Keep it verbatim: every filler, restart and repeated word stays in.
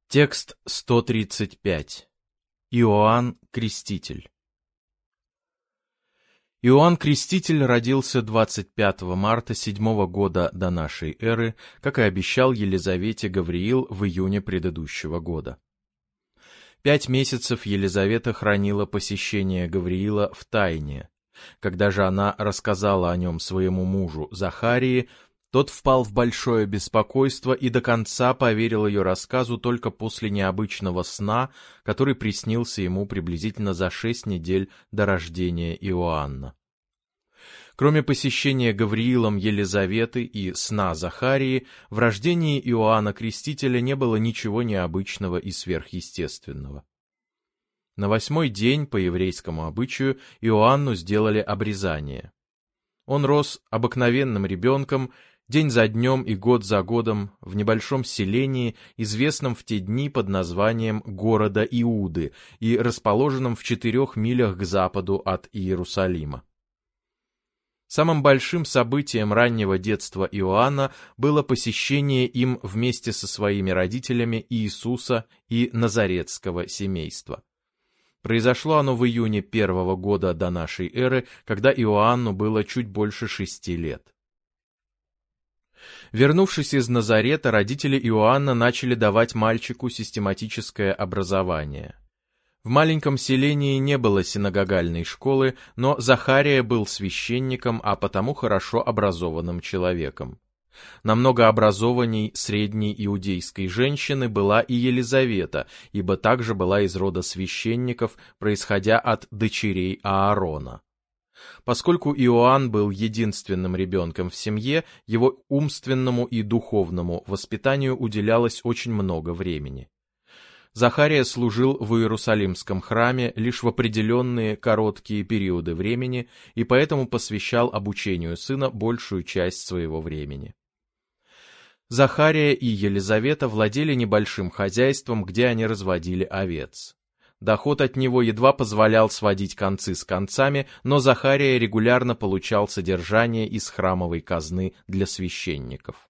Текст сто тридцать пять. Иоанн Креститель. Иоанн Креститель родился двадцать пятого марта седьмого года до нашей эры, как и обещал Елизавете Гавриил в июне предыдущего года. Пять месяцев Елизавета хранила посещение Гавриила в тайне. Когда же она рассказала о нем своему мужу Захарии, тот впал в большое беспокойство и до конца поверил ее рассказу только после необычного сна, который приснился ему приблизительно за шесть недель до рождения Иоанна. Кроме посещения Гавриилом Елизаветы и сна Захарии, в рождении Иоанна Крестителя не было ничего необычного и сверхъестественного. На восьмой день, по еврейскому обычаю, Иоанну сделали обрезание. Он рос обыкновенным ребенком, день за днем и год за годом в небольшом селении, известном в те дни под названием города Иуды и расположенном в четырех милях к западу от Иерусалима. Самым большим событием раннего детства Иоанна было посещение им вместе со своими родителями Иисуса и назаретского семейства. Произошло оно в июне первого года до нашей эры, когда Иоанну было чуть больше шести лет. Вернувшись из Назарета, родители Иоанна начали давать мальчику систематическое образование. В маленьком селении не было синагогальной школы, но Захария был священником, а потому хорошо образованным человеком. Намного образованней средней иудейской женщины была и Елизавета, ибо также была из рода священников, происходя от дочерей Аарона. Поскольку Иоанн был единственным ребенком в семье, его умственному и духовному воспитанию уделялось очень много времени. Захария служил в Иерусалимском храме лишь в определенные короткие периоды времени и поэтому посвящал обучению сына большую часть своего времени. Захария и Елизавета владели небольшим хозяйством, где они разводили овец. Доход от него едва позволял сводить концы с концами, но Захария регулярно получал содержание из храмовой казны для священников.